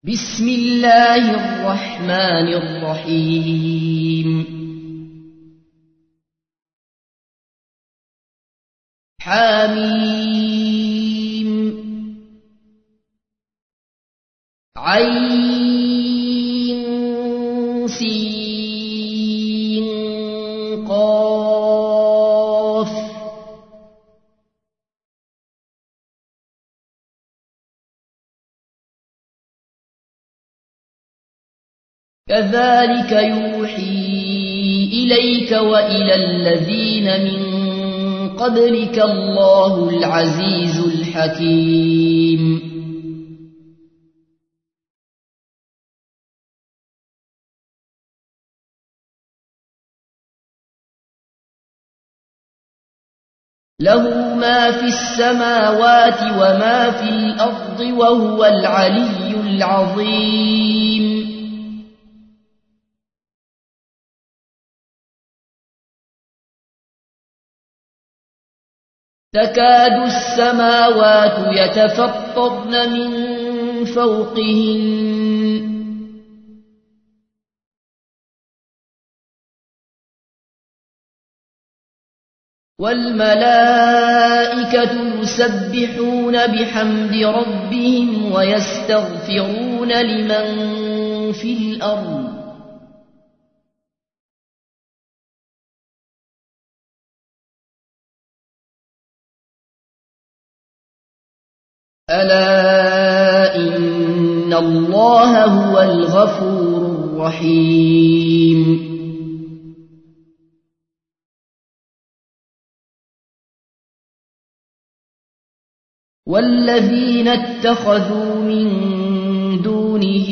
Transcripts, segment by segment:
بسم الله الرحمن الرحيم حميم عين سين قاف كذلك يوحي إليك وإلى الذين من قبلك الله العزيز الحكيم له ما في السماوات وما في الأرض وهو العلي العظيم تكاد السماوات يتفطرن من فوقهن والملائكة يسبحون بحمد ربهم ويستغفرون لمن في الأرض ألا إن الله هو الغفور الرحيم والذين اتخذوا من دونه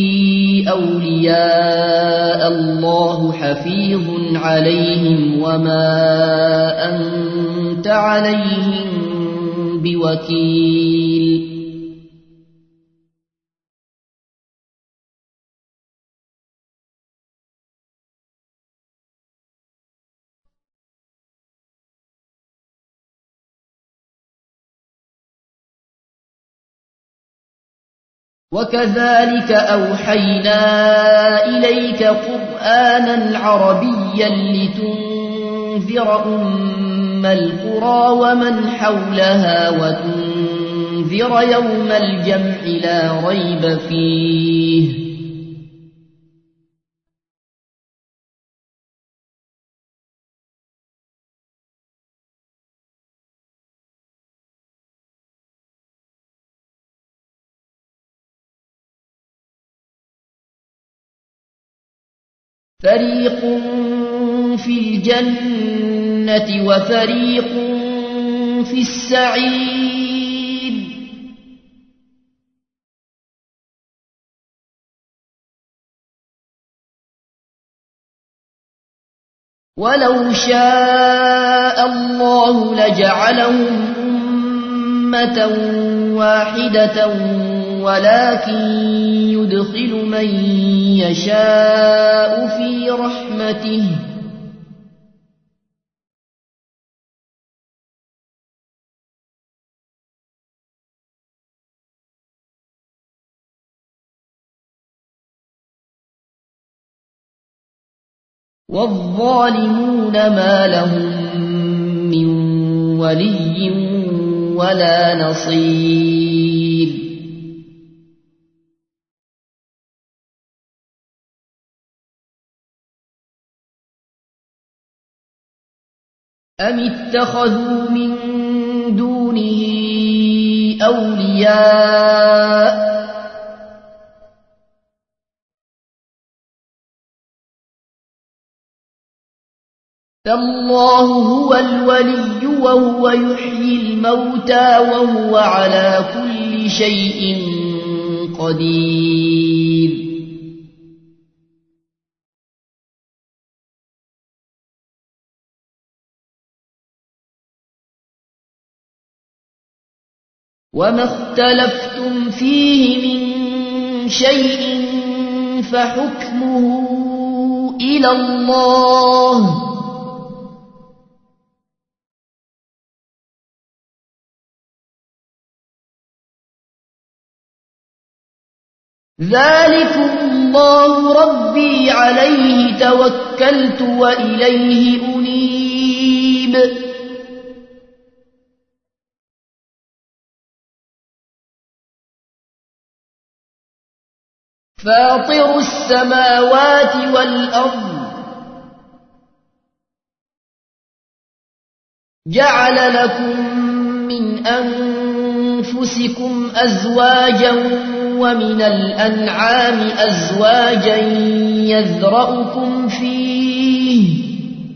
أولياء الله حفيظ عليهم وما أنت عليهم بوكيل وكذلك أوحينا إليك قرآنا عربيا لتنذر أم القرى ومن حولها وتنذر يوم الجمع لا ريب فيه فريق في الجنة وفريق في السعير ولو شاء الله لجعلهم أمة واحدة ولكن يدخل من يشاء في رحمته والظالمون ما لهم من ولي ولا نصير أم اتخذوا من دونه أولياء فالله هو الولي وهو يحيي الموتى وهو على كل شيء قدير وما اختلفتم فيه من شيء فحكمه إلى الله ذلكم الله ربي عليه توكلت وإليه أنيب فاطر السماوات والأرض جعل لكم من أنفسكم أزواجا ومن الأنعام أزواجا يذرأكم فيه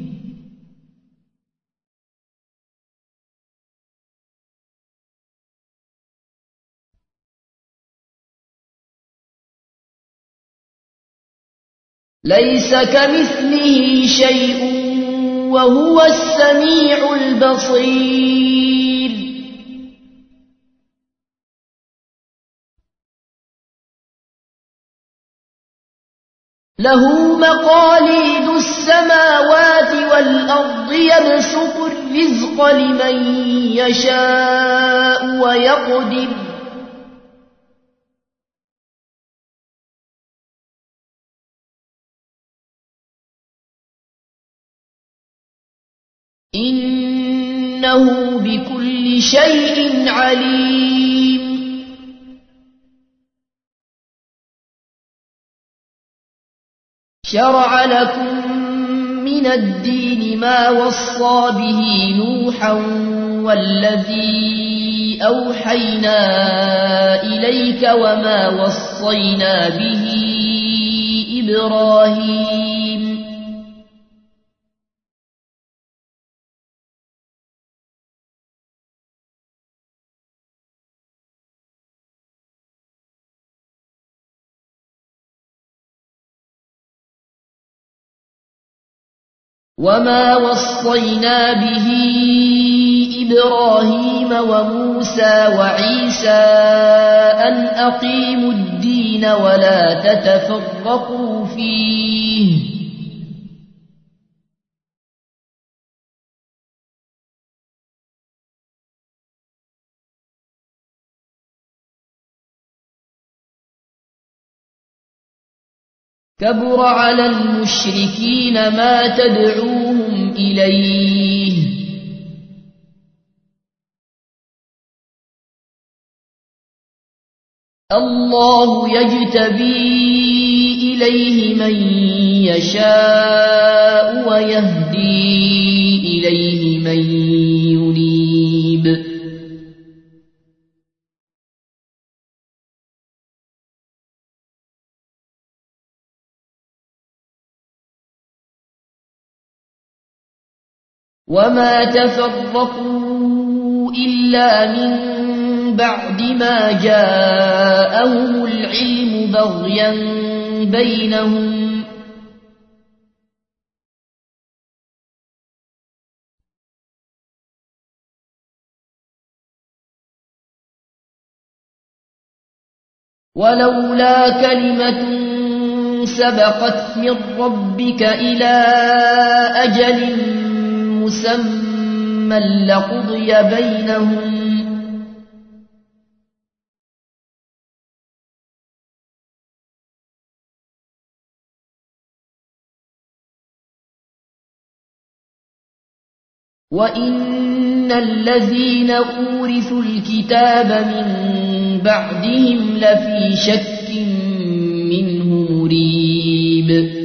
ليس كمثله شيء وهو السميع البصير له مقاليد السماوات والأرض يبسط الرزق لمن يشاء ويقدر إنه بكل شيء عليم شرع لكم من الدين ما وصى به نوحا والذي أوحينا إليك وما وصينا به إبراهيم وما وصينا به إبراهيم وموسى وعيسى أن أقيموا الدين ولا تتفرقوا فيه كبر على المشركين ما تدعوهم إليه الله يجتبي إليه من يشاء ويهدي إليه من ينيب وما تفرقوا إلا من بعد ما جاءهم العلم بغيا بينهم ولولا كلمة سبقت من ربك إلى أجل مسمى لقضي بينهم وإن الذين أورثوا الكتاب من بعدهم لفي شك منه مريب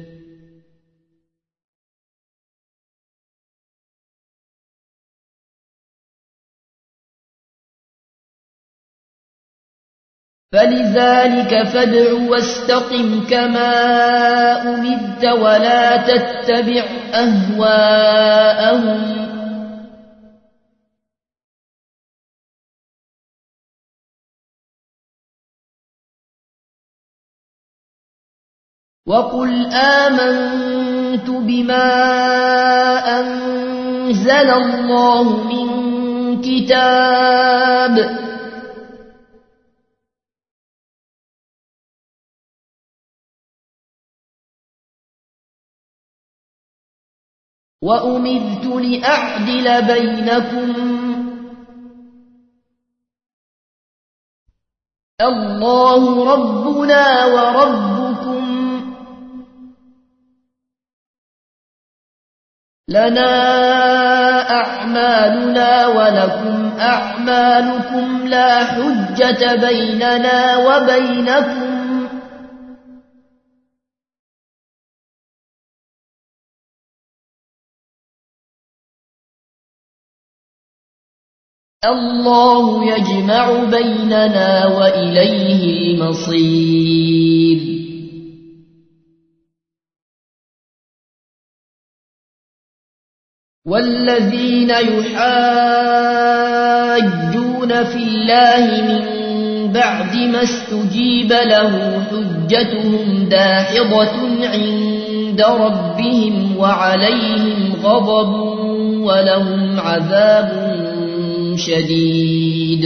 فلذلك فادع واستقم كما أمرت ولا تتبع أهواءهم وقل آمنت بما أنزل الله من كتاب وأمرت لأعدل بينكم الله ربنا وربكم لنا أعمالنا ولكم أعمالكم لا حجة بيننا وبينكم الله يجمع بيننا وإليه المصير. والذين يحاجون في الله من بعد ما استجيب له حجتهم داحضة عند ربهم وعليهم غضب ولهم عذاب شديد.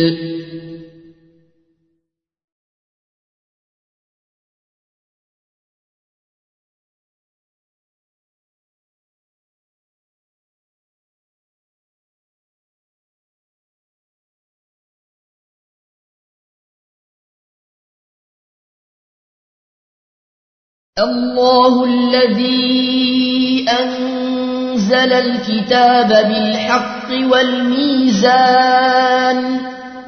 الله الذي أنزل الكتاب بالحق والميزان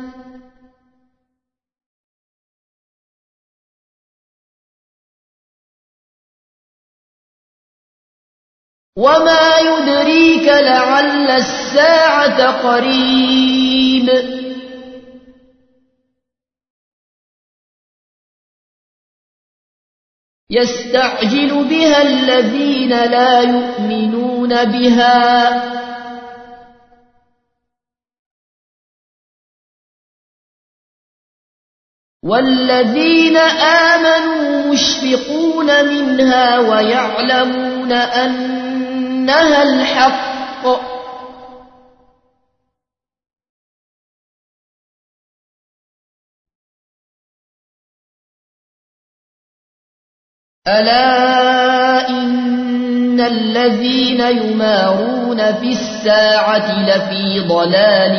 وما يدريك لعل الساعة قريب. يستعجل بها الذين لا يؤمنون بها والذين آمنوا مشفقون منها ويعلمون أنها الحق ألا إن الذين يمارون في الساعة لفي ضلال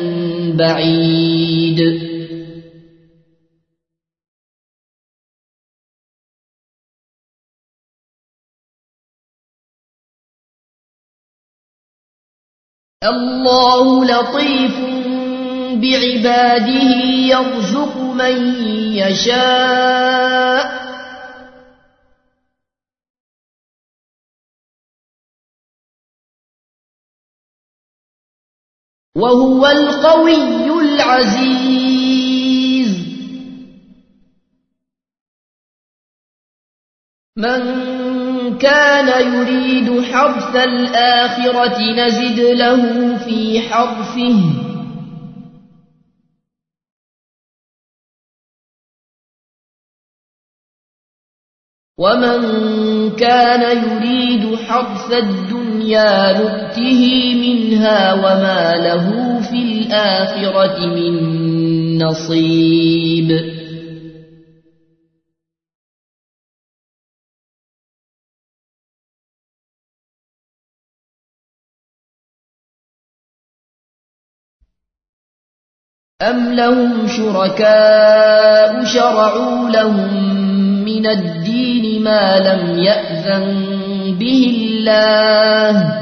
بعيد. الله لطيف بعباده يرزق من يشاء وهو القوي العزيز. من كان يريد حرث الآخرة نزد له في حرثه ومن كان يريد حرث الدنيا نؤته منها وما له في الآخرة من نصيب. أم لهم شركاء شرعوا لهم من الدين ما لم يأذن به الله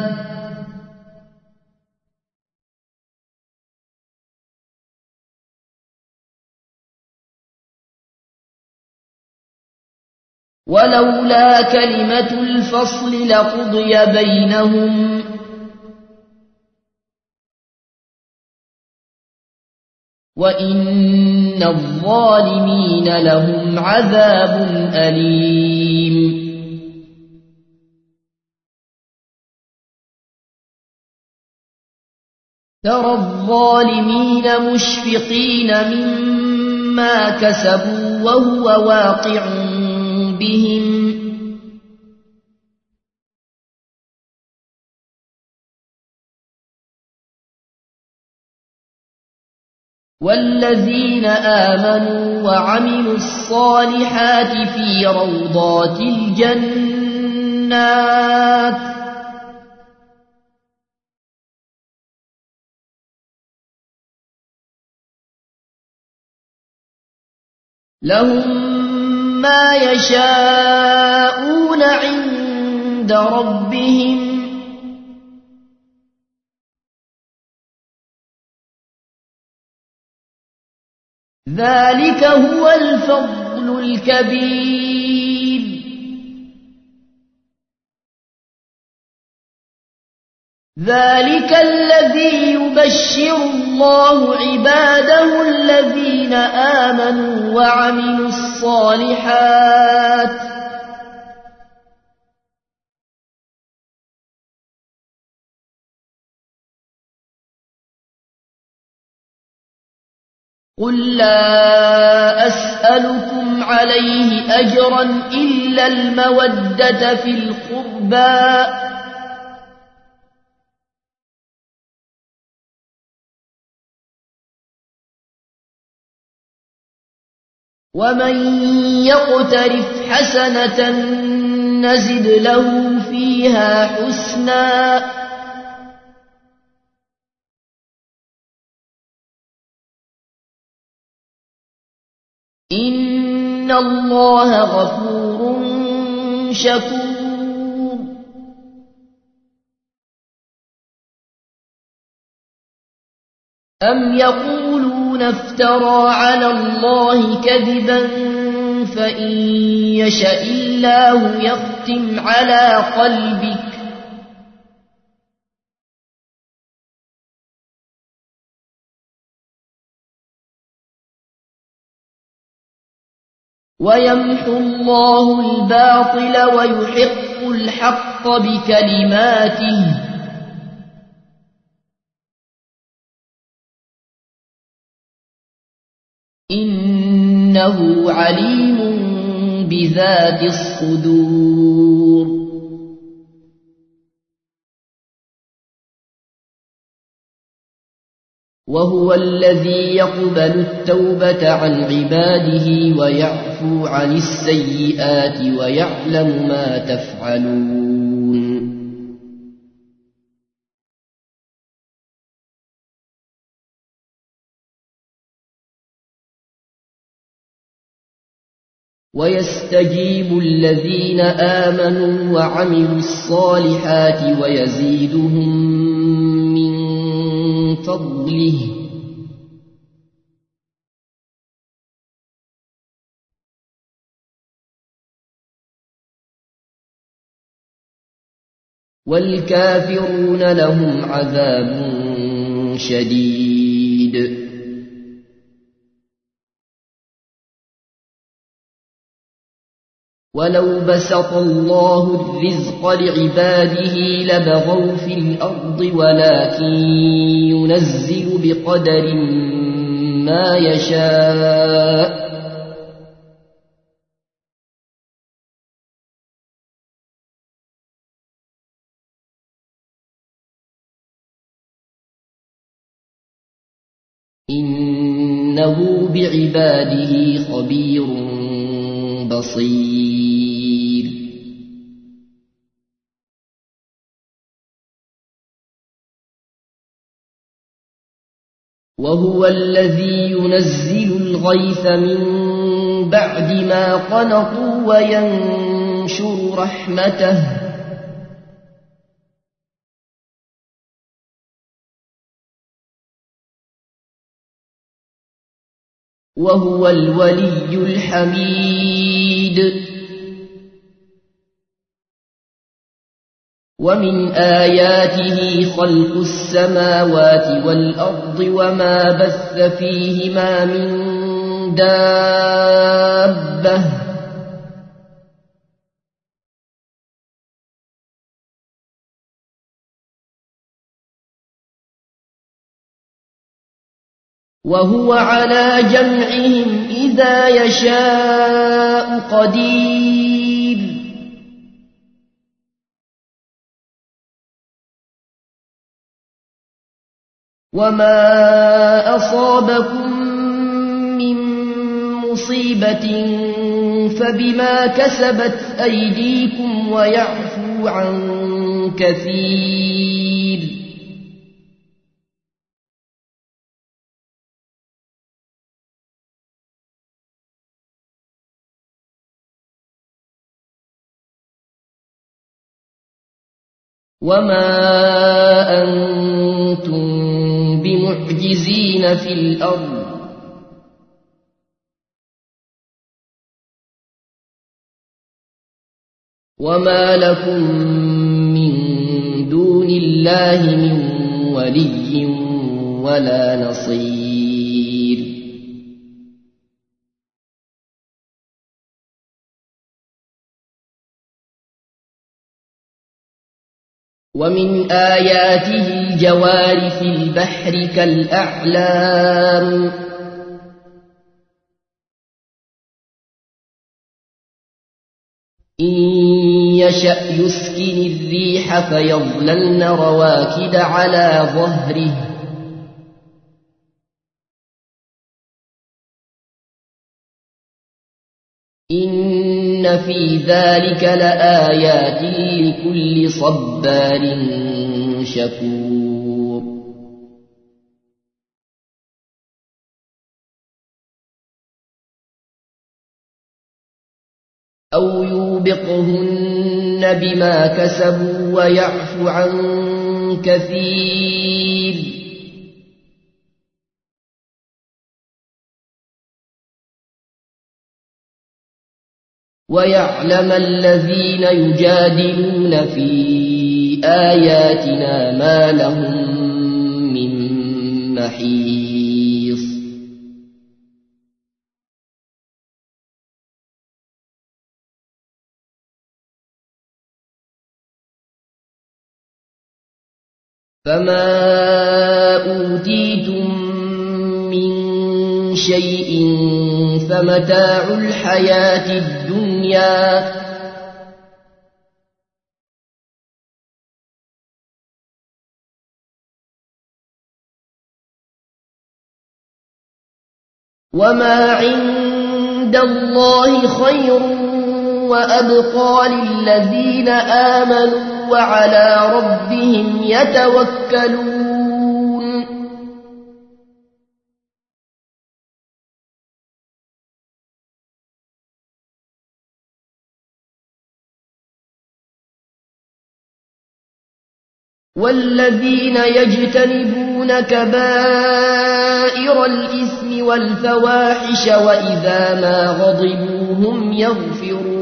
ولولا كلمة الفصل لقضي بينهم وإن الظالمين لهم عذاب أليم. ترى الظالمين مشفقين مما كسبوا وهو واقع بهم والذين آمنوا وعملوا الصالحات في روضات الجنات لهم ما يشاءون عند ربهم ذلك هو الفضل الكبير ذلك الذي يبشر الله عباده الذين آمنوا وعملوا الصالحات قل لا أسألكم عليه أجرا إلا المودة في القربى ومن يقترف حسنة نزد له فيها حسنا إن الله غفور شكور أم يقولون افترى على الله كذبا فإن يشأ الله يختم على قلبك ويمحو الله الباطل ويحق الحق بكلماته إنه عليم بذات الصدور وهو الذي يقبل التوبة عن عباده ويعفو عن السيئات ويعلم ما تفعلون ويستجيب الذين آمنوا وعملوا الصالحات ويزيدهم من فضله والكافرون لهم عذاب شديد ولو بسط الله الرزق لعباده لبغوا في الأرض ولكن ينزل بقدر ما يشاء إنه بعباده خبير بصير وهو الذي ينزل الغيث من بعد ما قنطوا وينشر رحمته وهو الولي الحميد ومن آياته خلق السماوات والأرض وما بث فيهما من دابة وهو على جمعهم إذا يشاء قدير وما أصابكم من مصيبة فبما كسبت أيديكم ويعفو عن كثير وما أنتم بمعجزين في الأرض وما لكم من دون الله من ولي ولا نصير ومن آياته الجوار في البحر كالأعلام إن يشأ يسكن الريح فيظللن رواكد على ظهره إن في ذلك لآيات لكل صبار شكور أو يوبقهن بما كسبوا ويعفو عن كثير ويعلم الذين يجادلون في آياتنا ما لهم من محيص فما أوتيتم من شيء فمتاع الحياة الدنيا وما عند الله خير وأبقى للذين آمنوا وعلى ربهم يتوكلون والذين يجتنبون كبائر الإثم والفواحش وإذا ما غضبوا هم يغفرون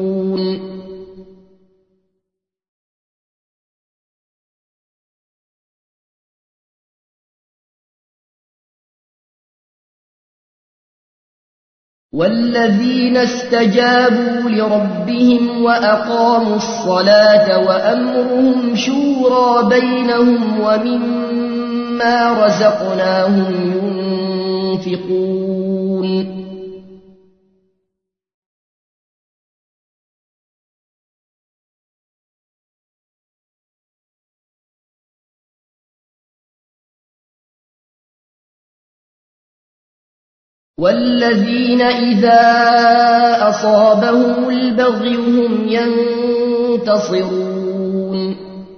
والذين استجابوا لربهم وأقاموا الصلاة وأمرهم شورى بينهم ومما رزقناهم ينفقون والذين إذا أصابهم البغي هم ينتصرون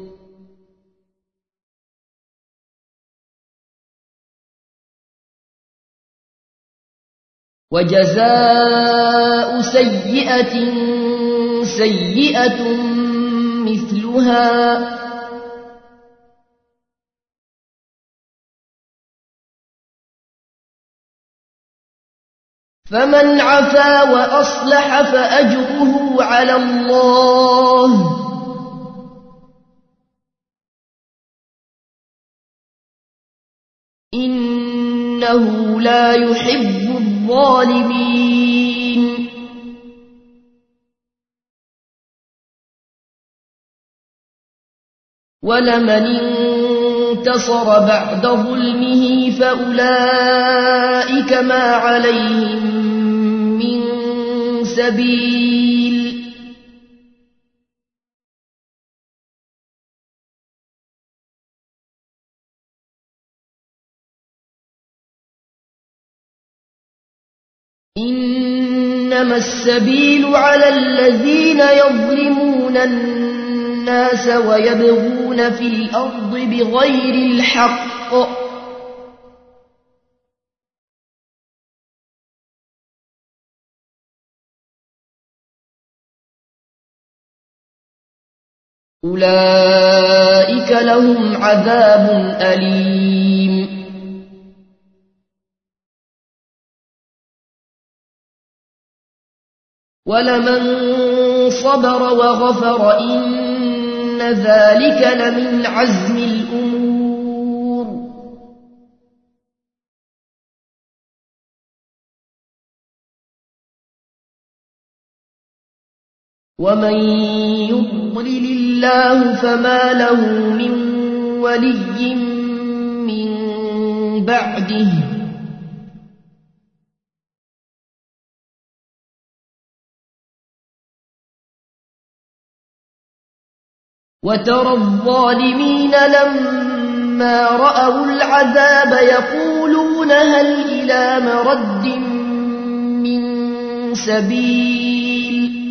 وجزاء سيئة سيئة مثلها فمن عفا وأصلح فأجره على الله إنه لا يحب الظالمين ولمن انتصر بعد ظلمه فأولئك ما عليهم من سبيل إنما السبيل على الذين يظلمون الناس ويبغون في الأرض بغير الحق أولئك لهم عذاب أليم. ولمن صبر وغفر إن ذلك لمن عزم الأمور. ومن يضلل الله فما له من ولي من بعده وترى الظالمين لما رأوا العذاب يقولون هل إلى مرد من سبيل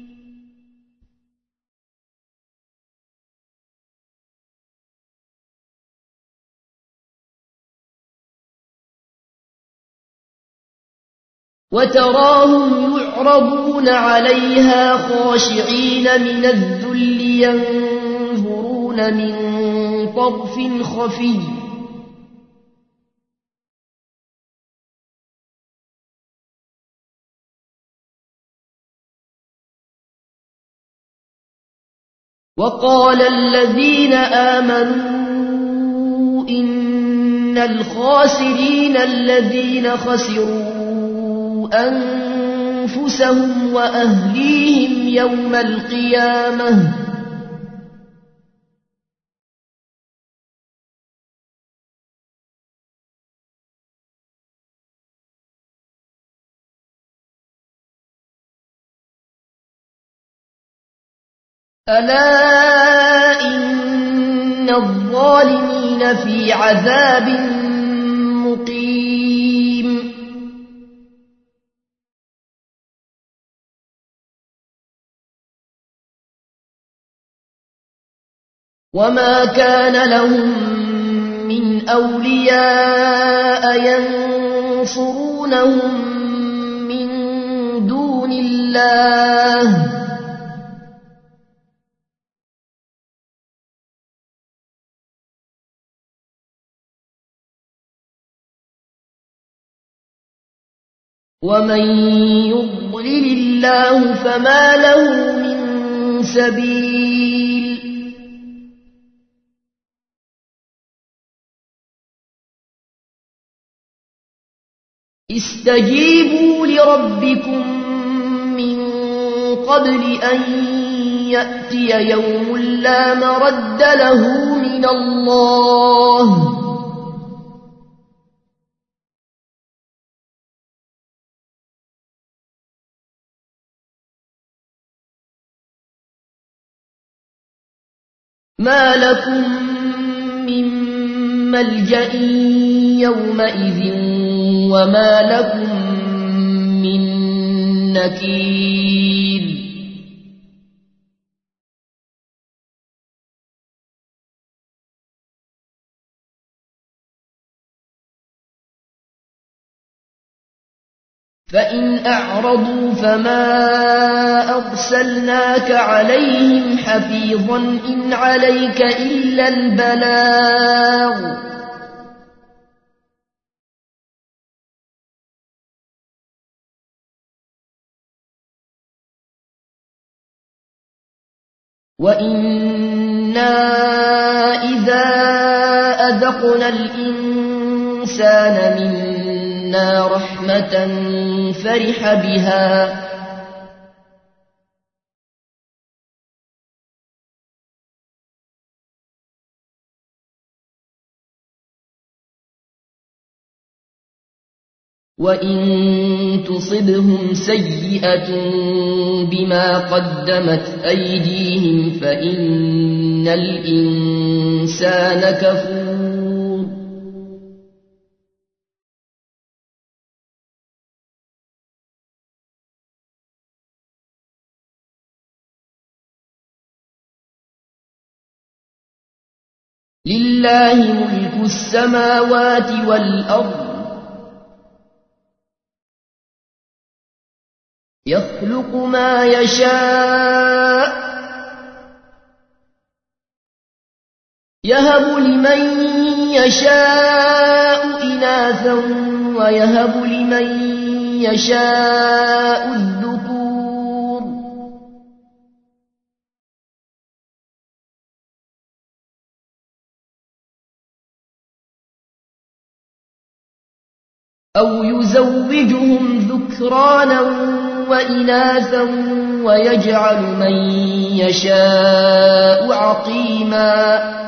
وتراهم يعرضون عليها خاشعين من الذل ينظرون من طرف خفي وقال الذين آمنوا إن الخاسرين الذين خسروا أنفسهم وأهليهم يوم القيامة ألا إن الظالمين في عذاب مقيم. وما كان لهم من أولياء ينصرونهم من دون الله ومن يضلل الله فما له من سبيل. استجيبوا لربكم من قبل أن يأتي يوم لا مرد له من الله ما لكم من ملجأ يومئذ وما لكم من نكير. فإن أعرضوا فما أرسلناك عليهم حفيظا إن عليك إلا البلاغ وإنا إذا أذقنا الإنسان منا رحمة فرح بها وإن تصبهم سيئة بما قدمت أيديهم فإن الإنسان كفور. لله ملك السماوات والأرض يخلق ما يشاء يهب لمن يشاء إناثا ويهب لمن يشاء الذكور أو يزوجهم ذكرانا وإناثا ويجعل من يشاء عقيما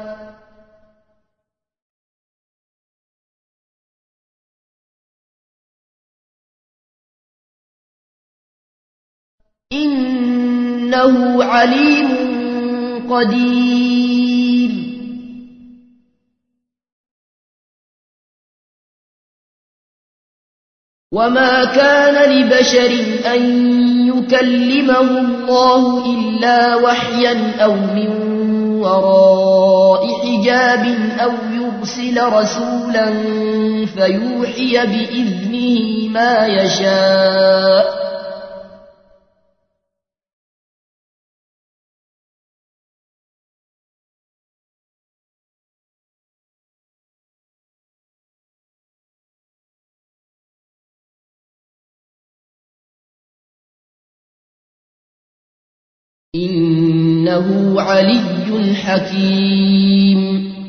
إنه عليم قدير وما كان لبشر أن يكلمه الله إلا وحيا أو من وراء حجاب أو يرسل رسولا فيوحي بإذنه ما يشاء إنه علي حكيم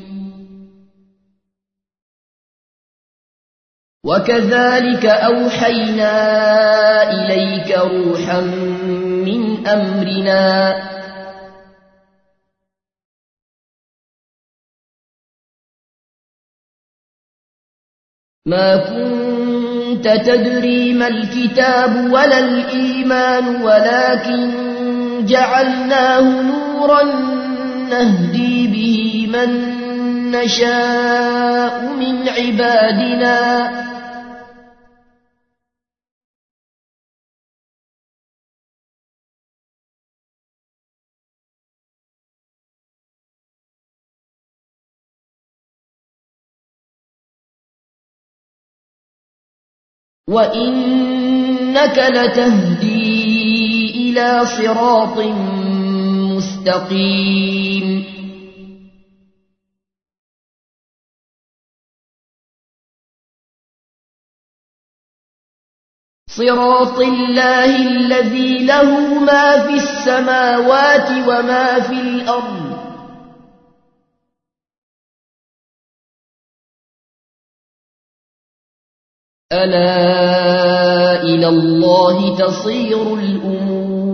وكذلك أوحينا إليك روحا من أمرنا ما كنت تدري ما الكتاب ولا الإيمان ولكن جعلناه نورا نهدي به من نشاء من عبادنا وإنك لتهدي إلى صراط مستقيم صراط الله الذي له ما في السماوات وما في الأرض ألا إلى الله تصير الأمور